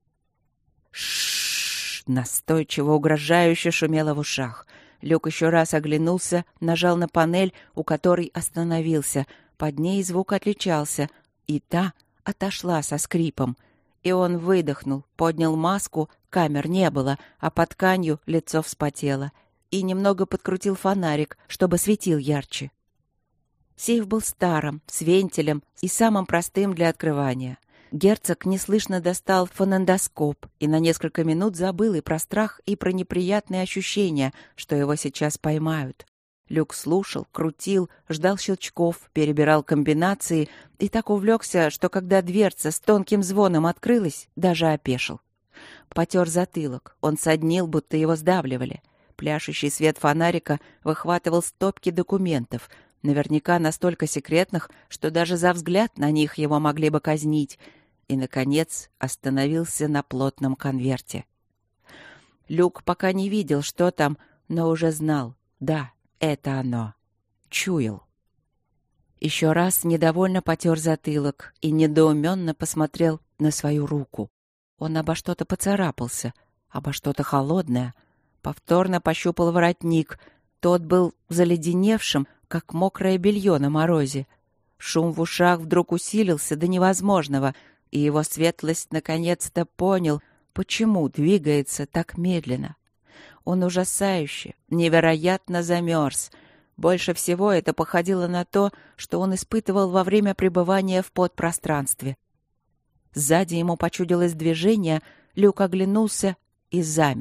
Speaker 1: Шшш! Настойчиво, угрожающе шумело в ушах. Люк еще раз оглянулся, нажал на панель, у которой остановился. Под ней звук отличался, и та отошла со скрипом. И он выдохнул, поднял маску, камер не было, а под тканью лицо вспотело. И немного подкрутил фонарик, чтобы светил ярче. Сейф был старым, с вентилем и самым простым для открывания. Герцог неслышно достал фонендоскоп и на несколько минут забыл и про страх, и про неприятные ощущения, что его сейчас поймают. Люк слушал, крутил, ждал щелчков, перебирал комбинации и так увлекся, что когда дверца с тонким звоном открылась, даже опешил. Потер затылок, он соднил, будто его сдавливали. Пляшущий свет фонарика выхватывал стопки документов, наверняка настолько секретных, что даже за взгляд на них его могли бы казнить, и, наконец, остановился на плотном конверте. Люк пока не видел, что там, но уже знал. Да, это оно. Чуял. Еще раз недовольно потер затылок и недоуменно посмотрел на свою руку. Он обо что-то поцарапался, обо что-то холодное. Повторно пощупал воротник. Тот был заледеневшим, как мокрое белье на морозе. Шум в ушах вдруг усилился до невозможного, и его светлость наконец-то понял, почему двигается так медленно. Он ужасающе, невероятно замерз. Больше всего это походило на то, что он испытывал во время пребывания в подпространстве. Сзади ему почудилось движение, Люк оглянулся и замер.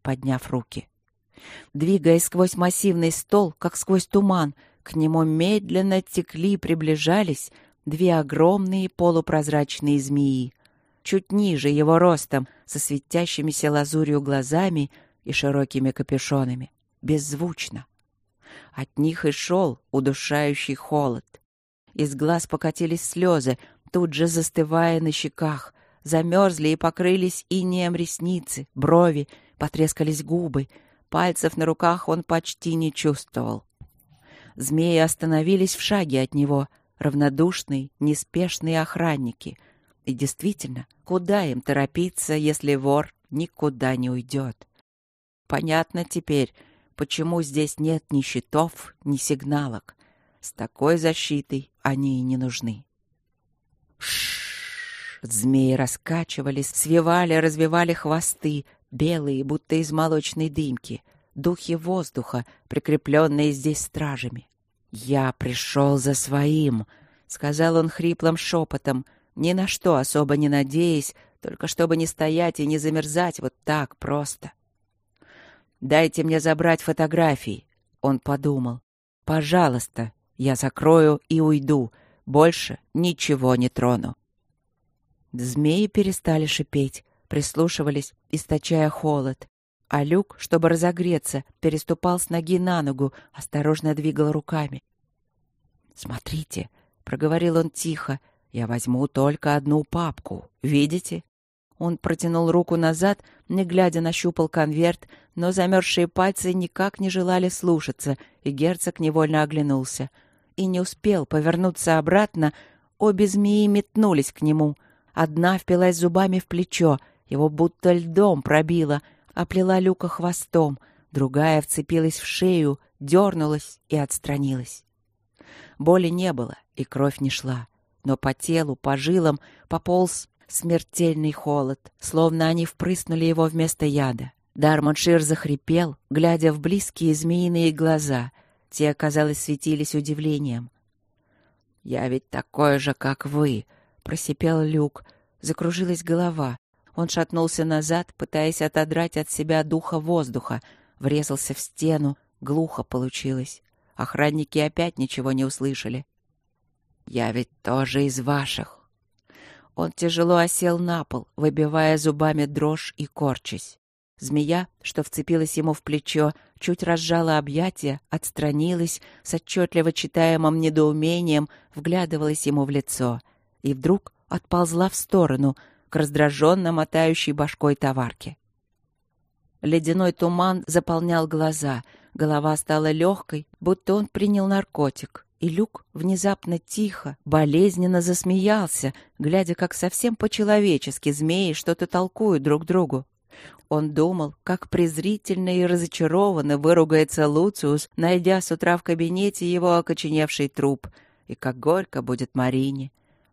Speaker 1: подняв руки. Двигаясь сквозь массивный стол, как сквозь туман, к нему медленно текли, приближались две огромные полупрозрачные змеи, чуть ниже его ростом, со светящимися лазурью глазами и широкими капюшонами, беззвучно. От них и шел удушающий холод. Из глаз покатились слезы, тут же застывая на щеках, замерзли и покрылись инеем ресницы, брови, потрескались губы, пальцев на руках он почти не чувствовал. Змеи остановились в шаге от него, равнодушные, неспешные охранники. И действительно, куда им торопиться, если вор никуда не уйдет? Понятно теперь, почему здесь нет ни щитов, ни сигналок. С такой защитой они и не нужны. Шш! Змеи раскачивались, свивали, развивали хвосты, белые, будто из молочной дымки, духи воздуха, прикрепленные здесь стражами. «Я пришел за своим», — сказал он хриплым шепотом, ни на что особо не надеясь, только чтобы не стоять и не замерзать вот так просто. «Дайте мне забрать фотографии», — он подумал. «Пожалуйста, я закрою и уйду, больше ничего не трону». Змеи перестали шипеть, прислушивались, источая холод. А Люк, чтобы разогреться, переступал с ноги на ногу, осторожно двигал руками. «Смотрите», — проговорил он тихо, — «я возьму только одну папку. Видите?» Он протянул руку назад, не глядя нащупал конверт, но замерзшие пальцы никак не желали слушаться, и герцог невольно оглянулся. И не успел повернуться обратно, обе змеи метнулись к нему. Одна впилась зубами в плечо, его будто льдом пробила, оплела Люка хвостом, другая вцепилась в шею, дернулась и отстранилась. Боли не было, и кровь не шла, но по телу, по жилам пополз смертельный холод, словно они впрыснули его вместо яда. Дармоншир захрипел, глядя в близкие змеиные глаза. Те, казалось, светились удивлением. «Я ведь такой же, как вы», — просипел Люк. Закружилась голова. Он шатнулся назад, пытаясь отодрать от себя духа воздуха. Врезался в стену. Глухо получилось. Охранники опять ничего не услышали. «Я ведь тоже из ваших». Он тяжело осел на пол, выбивая зубами дрожь и корчась. Змея, что вцепилась ему в плечо, чуть разжала объятия, отстранилась, с отчетливо читаемым недоумением вглядывалась ему в лицо. И вдруг отползла в сторону, к раздраженно мотающей башкой товарке. Ледяной туман заполнял глаза, голова стала легкой, будто он принял наркотик. И Люк внезапно тихо, болезненно засмеялся, глядя, как совсем по-человечески змеи что-то толкуют друг другу. Он думал, как презрительно и разочарованно выругается Луциус, найдя с утра в кабинете его окоченевший труп, и как горько будет Марине.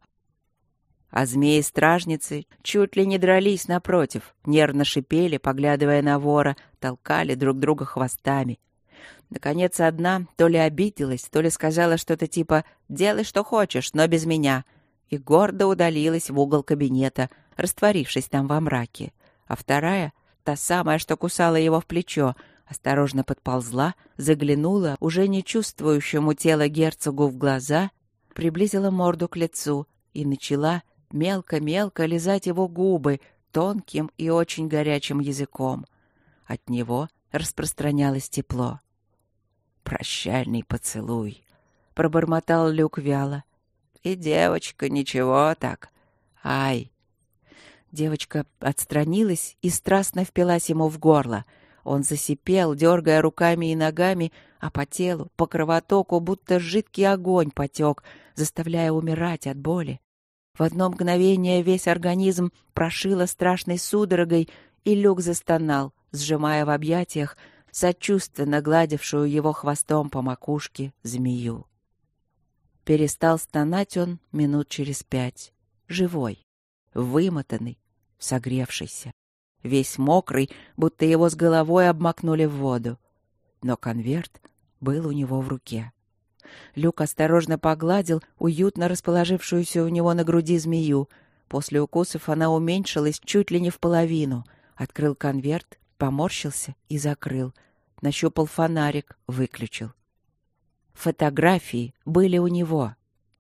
Speaker 1: А змеи-стражницы чуть ли не дрались напротив, нервно шипели, поглядывая на вора, толкали друг друга хвостами. Наконец одна то ли обиделась, то ли сказала что-то типа «делай, что хочешь, но без меня», и гордо удалилась в угол кабинета, растворившись там во мраке. А вторая, та самая, что кусала его в плечо, осторожно подползла, заглянула уже не чувствующему тела герцогу в глаза, приблизила морду к лицу и начала мелко-мелко лизать его губы тонким и очень горячим языком. От него распространялось тепло. «Прощальный поцелуй», — пробормотал Люк вяло. «И девочка, ничего так. Ай!» Девочка отстранилась и страстно впилась ему в горло. Он засипел, дергая руками и ногами, а по телу, по кровотоку, будто жидкий огонь потек, заставляя умирать от боли. В одно мгновение весь организм прошило страшной судорогой, и Люк застонал, сжимая в объятиях сочувственно гладившую его хвостом по макушке змею. Перестал стонать он минут через 5. Живой, вымотанный, согревшийся, весь мокрый, будто его с головой обмакнули в воду. Но конверт был у него в руке. Люк осторожно погладил уютно расположившуюся у него на груди змею. После укусов она уменьшилась чуть ли не в половину. Открыл конверт, поморщился и закрыл. Нащупал фонарик, выключил. Фотографии были у него.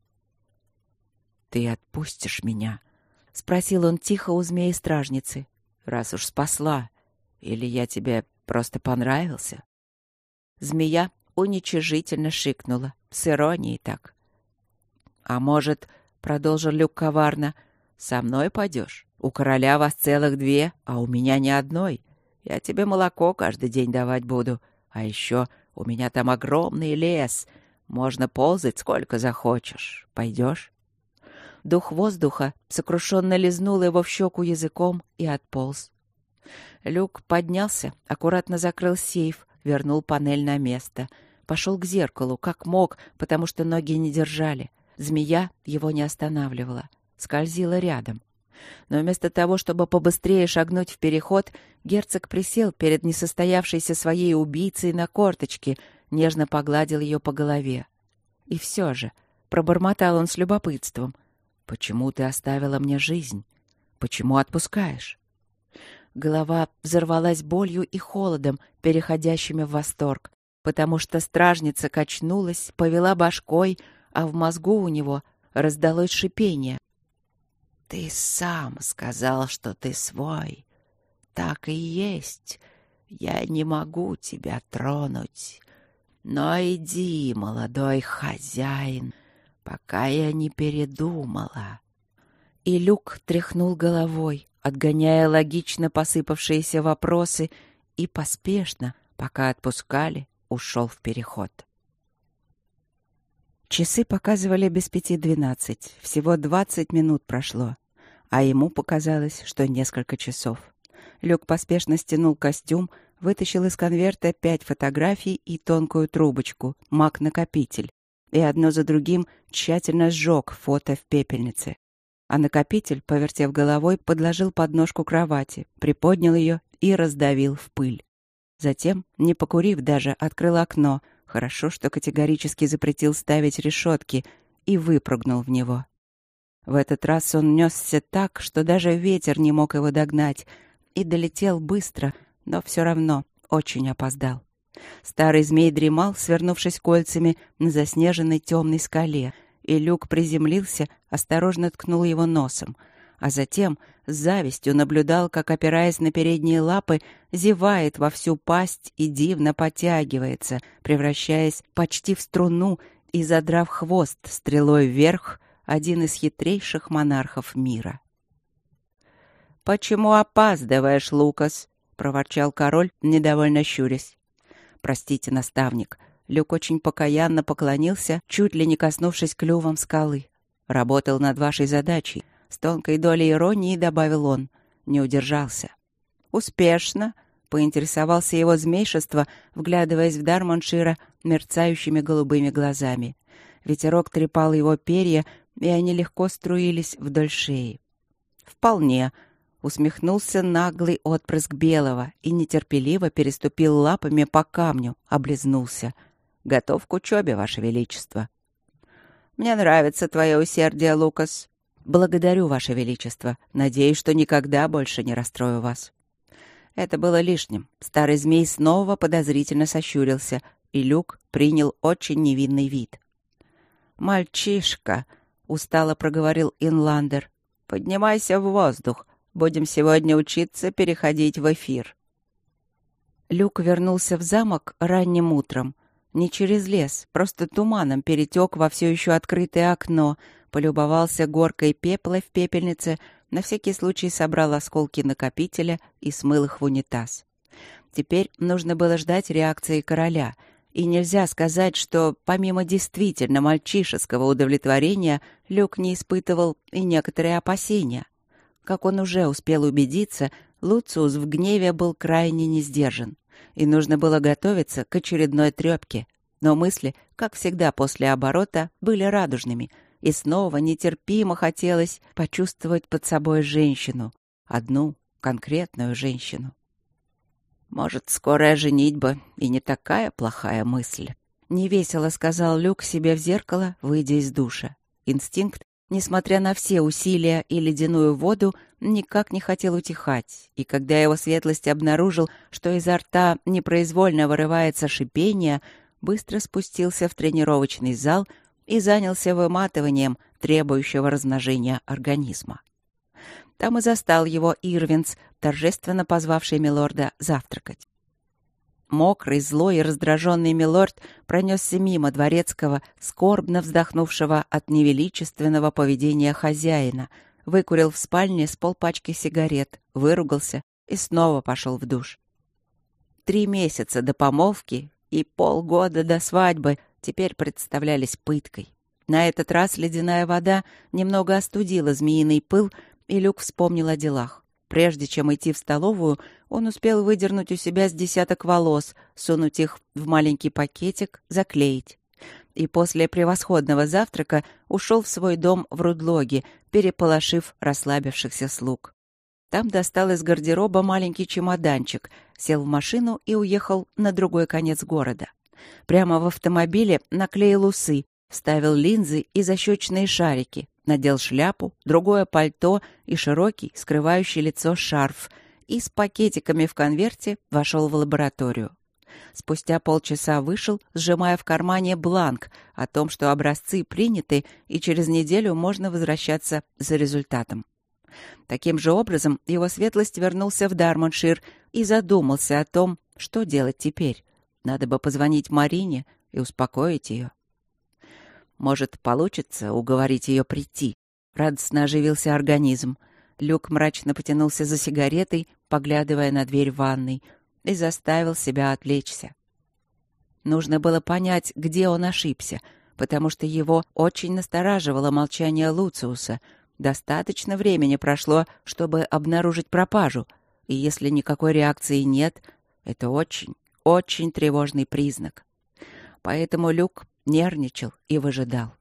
Speaker 1: «Ты отпустишь меня?» — спросил он тихо у змеи-стражницы. «Раз уж спасла. Или я тебе просто понравился?» Змея уничижительно шикнула, с иронией так. «А может, — продолжил Люк коварно, — со мной пойдешь? У короля вас целых 2, а у меня ни одной. Я тебе молоко каждый день давать буду. А еще у меня там огромный лес. Можно ползать сколько захочешь. Пойдешь?» Дух воздуха сокрушенно лизнул его в щеку языком и отполз. Люк поднялся, аккуратно закрыл сейф, вернул панель на место. Пошел к зеркалу, как мог, потому что ноги не держали. Змея его не останавливала, скользила рядом. Но вместо того, чтобы побыстрее шагнуть в переход, герцог присел перед несостоявшейся своей убийцей на корточки, нежно погладил ее по голове. И все же, пробормотал он с любопытством, «Почему ты оставила мне жизнь? Почему отпускаешь?» Голова взорвалась болью и холодом, переходящими в восторг, потому что стражница качнулась, повела башкой, а в мозгу у него раздалось шипение. «Ты сам сказал, что ты свой. Так и есть. Я не могу тебя тронуть. Но иди, молодой хозяин, пока я не передумала». И Люк тряхнул головой, отгоняя логично посыпавшиеся вопросы, и поспешно, пока отпускали, ушел в переход. Часы показывали без 5:12. Всего 20 минут прошло, а ему показалось, что несколько часов. Люк поспешно стянул костюм, вытащил из конверта 5 фотографий и тонкую трубочку, маг-накопитель, и одно за другим тщательно сжег фото в пепельнице. А накопитель, повертев головой, подложил подножку кровати, приподнял ее и раздавил в пыль. Затем, не покурив даже, открыл окно, хорошо, что категорически запретил ставить решетки, и выпрыгнул в него. В этот раз он несся так, что даже ветер не мог его догнать, и долетел быстро, но все равно очень опоздал. Старый змей дремал, свернувшись кольцами на заснеженной темной скале, и Люк приземлился, осторожно ткнул его носом, а затем с завистью наблюдал, как, опираясь на передние лапы, зевает во всю пасть и дивно потягивается, превращаясь почти в струну и задрав хвост стрелой вверх, один из хитрейших монархов мира. «Почему опаздываешь, Лукас?» — проворчал король, недовольно щурясь. «Простите, наставник». Люк очень покаянно поклонился, чуть ли не коснувшись клювом скалы. «Работал над вашей задачей», — с тонкой долей иронии добавил он. Не удержался. «Успешно?» — поинтересовался его змейшество, вглядываясь в Дармоншира мерцающими голубыми глазами. Ветерок трепал его перья, и они легко струились вдоль шеи. «Вполне», — усмехнулся наглый отпрыск белого и нетерпеливо переступил лапами по камню, облизнулся. «Готов к учебе, Ваше Величество». «Мне нравится твое усердие, Лукас». «Благодарю, Ваше Величество. Надеюсь, что никогда больше не расстрою вас». Это было лишним. Старый змей снова подозрительно сощурился, и Люк принял очень невинный вид. «Мальчишка», — устало проговорил Инландер, — «поднимайся в воздух. Будем сегодня учиться переходить в эфир». Люк вернулся в замок ранним утром. Не через лес, просто туманом перетек во все еще открытое окно, полюбовался горкой пепла в пепельнице, на всякий случай собрал осколки накопителя и смыл их в унитаз. Теперь нужно было ждать реакции короля, и нельзя сказать, что помимо действительно мальчишеского удовлетворения Люк не испытывал и некоторые опасения. Как он уже успел убедиться, Луциус в гневе был крайне несдержан, и нужно было готовиться к очередной трёпке. Но мысли, как всегда после оборота, были радужными, и снова нетерпимо хотелось почувствовать под собой женщину, одну конкретную женщину. «Может, скорая женитьба и не такая плохая мысль», — невесело сказал Люк себе в зеркало, выйдя из душа. Инстинкт несмотря на все усилия и ледяную воду, никак не хотел утихать, и когда его светлость обнаружил, что изо рта непроизвольно вырывается шипение, быстро спустился в тренировочный зал и занялся выматыванием, требующего размножения организма. Там и застал его Ирвинс, торжественно позвавший милорда завтракать. Мокрый, злой и раздраженный милорд пронесся мимо дворецкого, скорбно вздохнувшего от невеличественного поведения хозяина, выкурил в спальне с полпачки сигарет, выругался и снова пошел в душ. 3 месяца до помолвки и полгода до свадьбы теперь представлялись пыткой. На этот раз ледяная вода немного остудила змеиный пыл, и Люк вспомнил о делах. Прежде чем идти в столовую, он успел выдернуть у себя с десяток волос, сунуть их в маленький пакетик, заклеить. И после превосходного завтрака ушел в свой дом в Рудлоге, переполошив расслабившихся слуг. Там достал из гардероба маленький чемоданчик, сел в машину и уехал на другой конец города. Прямо в автомобиле наклеил усы, вставил линзы и защечные шарики, надел шляпу, другое пальто и широкий, скрывающий лицо шарф, и с пакетиками в конверте вошел в лабораторию. Спустя полчаса вышел, сжимая в кармане бланк о том, что образцы приняты, и через неделю можно возвращаться за результатом. Таким же образом его светлость вернулся в Дармоншир и задумался о том, что делать теперь. Надо бы позвонить Марине и успокоить ее. Может, получится уговорить ее прийти. Радостно оживился организм. Люк мрачно потянулся за сигаретой, поглядывая на дверь ванной, и заставил себя отвлечься. Нужно было понять, где он ошибся, потому что его очень настораживало молчание Луциуса. Достаточно времени прошло, чтобы обнаружить пропажу, и если никакой реакции нет, это очень, очень тревожный признак. Поэтому Люк нервничал и выжидал.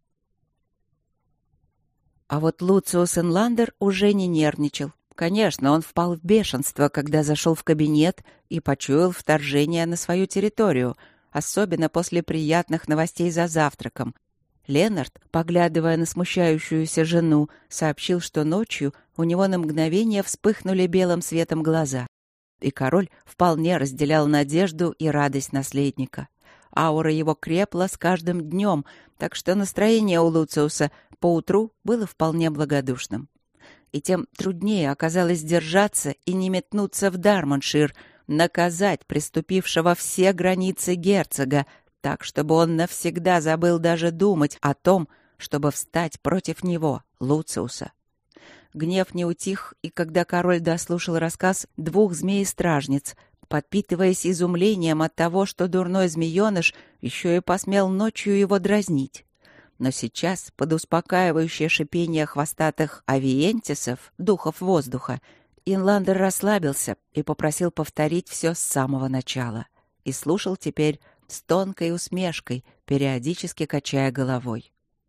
Speaker 1: А вот Луциус Инландер уже не нервничал. Конечно, он впал в бешенство, когда зашел в кабинет и почуял вторжение на свою территорию, особенно после приятных новостей за завтраком. Ленард, поглядывая на смущающуюся жену, сообщил, что ночью у него на мгновение вспыхнули белым светом глаза. И король вполне разделял надежду и радость наследника. Аура его крепла с каждым днем, так что настроение у Луциуса поутру было вполне благодушным. И тем труднее оказалось держаться и не метнуться в Дармоншир, наказать приступившего все границы герцога, так, чтобы он навсегда забыл даже думать о том, чтобы встать против него, Луциуса. Гнев не утих, и когда король дослушал рассказ 2 змей-стражниц, подпитываясь изумлением от того, что дурной змееныш еще и посмел ночью его дразнить. Но сейчас, под успокаивающее шипение хвостатых авиентисов, духов воздуха, Инландер расслабился и попросил повторить все с самого начала. И слушал теперь с тонкой усмешкой, периодически качая головой.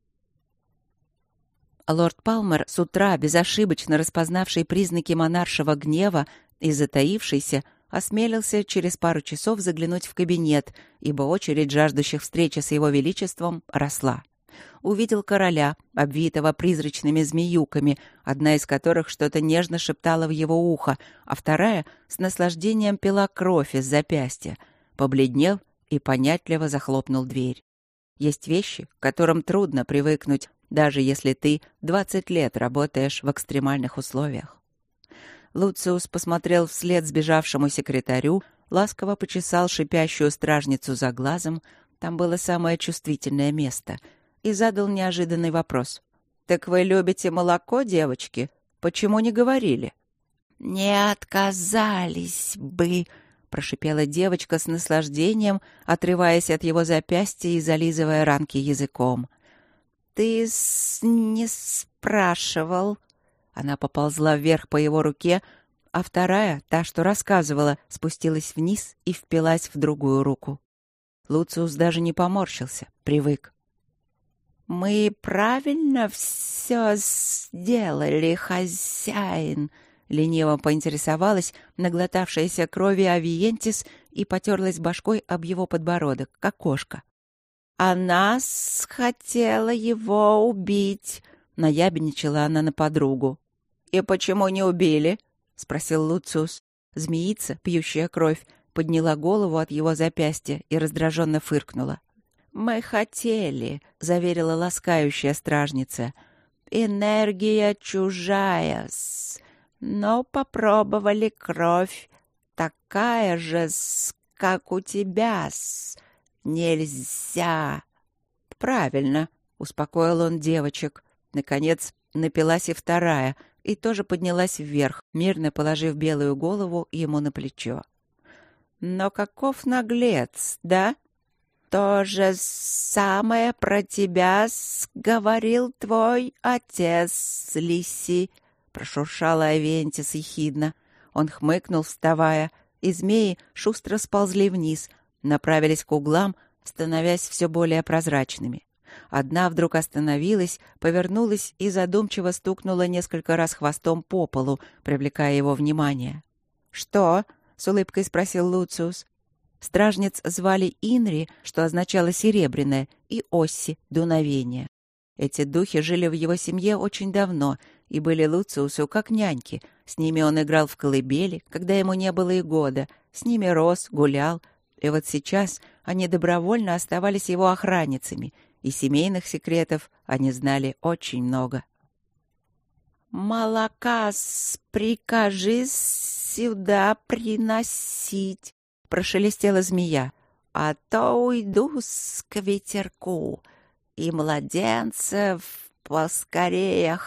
Speaker 1: Лорд Палмер, с утра безошибочно распознавший признаки монаршего гнева и затаившийся, осмелился через пару часов заглянуть в кабинет, ибо очередь жаждущих встречи с его величеством росла. Увидел короля, обвитого призрачными змеюками, одна из которых что-то нежно шептала в его ухо, а вторая с наслаждением пила кровь из запястья. Побледнел и понятливо захлопнул дверь. Есть вещи, к которым трудно привыкнуть, даже если ты 20 лет работаешь в экстремальных условиях. Луциус посмотрел вслед сбежавшему секретарю, ласково почесал шипящую стражницу за глазом, там было самое чувствительное место, и задал неожиданный вопрос. «Так вы любите молоко, девочки? Почему не говорили?» «Не отказались бы», — прошипела девочка с наслаждением, отрываясь от его запястья и зализывая ранки языком. «Ты не спрашивал?» Она поползла вверх по его руке, а вторая, та, что рассказывала, спустилась вниз и впилась в другую руку. Луциус даже не поморщился, привык. «Мы правильно все сделали, хозяин?» — лениво поинтересовалась наглотавшаяся крови Авиентис и потерлась башкой об его подбородок, как кошка. «Она хотела его убить, Наябедничала она на подругу. «И почему не убили?» — спросил Луциус. Змеица, пьющая кровь, подняла голову от его запястья и раздраженно фыркнула. «Мы хотели», — заверила ласкающая стражница. «Энергия чужая-с, но попробовали кровь. Такая же-с, как у тебя-с. Нельзя». «Правильно», — успокоил он девочек. Наконец напилась и вторая, и тоже поднялась вверх, мирно положив белую голову ему на плечо. «Но каков наглец, да?» «То же самое про тебя говорил твой отец, Лиси», — прошуршала Авентис ехидно. Он хмыкнул, вставая, и змеи шустро сползли вниз, направились к углам, становясь все более прозрачными. Одна вдруг остановилась, повернулась и задумчиво стукнула несколько раз хвостом по полу, привлекая его внимание. «Что?» — с улыбкой спросил Луциус. Стражниц звали Инри, что означало «серебряное», и Осси — «дуновение». Эти духи жили в его семье очень давно и были Луциусу как няньки. С ними он играл в колыбели, когда ему не было и года, с ними рос, гулял. И вот сейчас они добровольно оставались его охранницами, и семейных секретов они знали очень много. «Молока прикажи сюда приносить», — прошелестела змея, «а то уйду к ветерку, и младенцев поскорее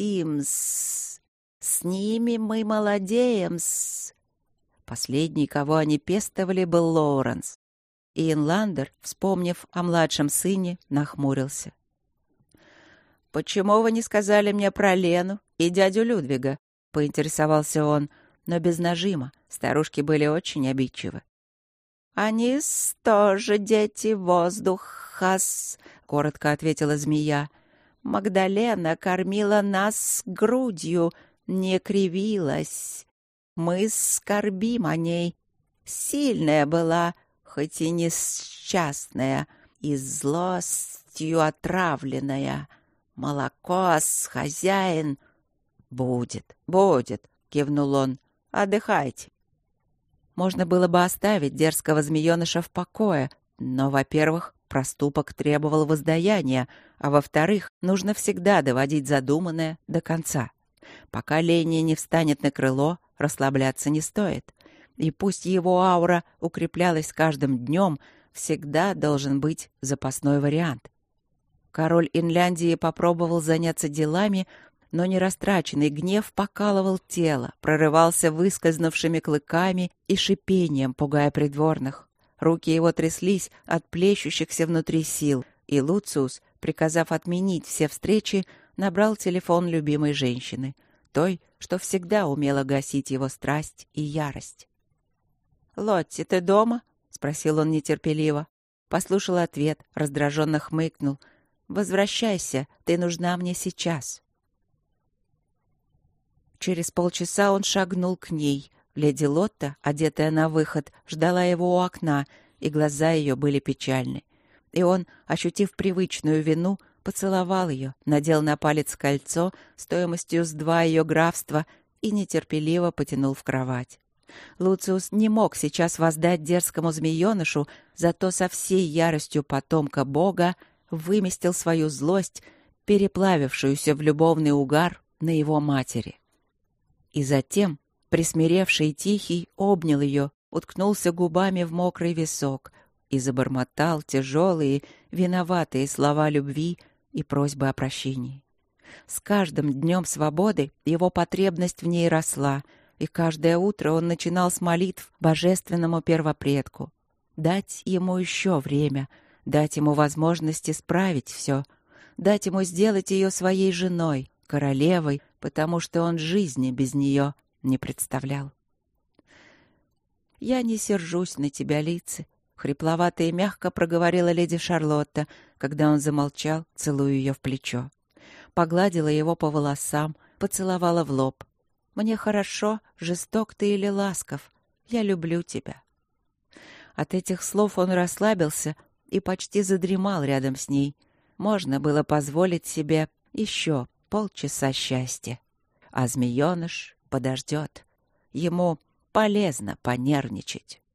Speaker 1: хотим-с. С ними мы молодеем-с». Последний, кого они пестовали, был Лоуренс. И Инландер, вспомнив о младшем сыне, нахмурился. «Почему вы не сказали мне про Лену и дядю Людвига?» — поинтересовался он, но без нажима. Старушки были очень обидчивы. «Они тоже дети воздуха-с», — коротко ответила змея. «Магдалена кормила нас грудью, не кривилась. Мы скорбим о ней. Сильная была, хоть и несчастная, и злостью отравленная. Молоко-с, хозяин». «Будет, будет», — кивнул он. «Отдыхайте». Можно было бы оставить дерзкого змееныша в покое, но, во-первых, проступок требовал воздаяния, а во-вторых, нужно всегда доводить задуманное до конца. Пока Леня не встанет на крыло, расслабляться не стоит. И пусть его аура укреплялась с каждым днем, всегда должен быть запасной вариант. Король Инляндии попробовал заняться делами, но нерастраченный гнев покалывал тело, прорывался выскользнувшими клыками и шипением, пугая придворных. Руки его тряслись от плещущихся внутри сил, и Луциус, приказав отменить все встречи, набрал телефон любимой женщины, той, что всегда умела гасить его страсть и ярость. «Лотти, ты дома?» — спросил он нетерпеливо. Послушал ответ, раздраженно хмыкнул. «Возвращайся, ты нужна мне сейчас». Через полчаса он шагнул к ней. Леди Лотта, одетая на выход, ждала его у окна, и глаза ее были печальны. И он, ощутив привычную вину, поцеловал ее, надел на палец кольцо стоимостью с 2 ее графства и нетерпеливо потянул в кровать. Луциус не мог сейчас воздать дерзкому змеенышу, зато со всей яростью потомка бога выместил свою злость, переплавившуюся в любовный угар на его матери. И затем, присмиревший и тихий, обнял ее, уткнулся губами в мокрый висок и забормотал тяжелые, виноватые слова любви и просьбы о прощении. С каждым днем свободы его потребность в ней росла, и каждое утро он начинал с молитв божественному первопредку. Дать ему еще время, дать ему возможность исправить все, дать ему сделать ее своей женой, королевой, потому что он жизни без нее не представлял. «Я не сержусь на тебя, Лици», — хрипловато и мягко проговорила леди Шарлотта, когда он замолчал, целуя ее в плечо. Погладила его по волосам, поцеловала в лоб. «Мне хорошо, жесток ты или ласков. Я люблю тебя». От этих слов он расслабился и почти задремал рядом с ней. Можно было позволить себе еще полчаса счастья. А змееныш подождет. Ему полезно понервничать.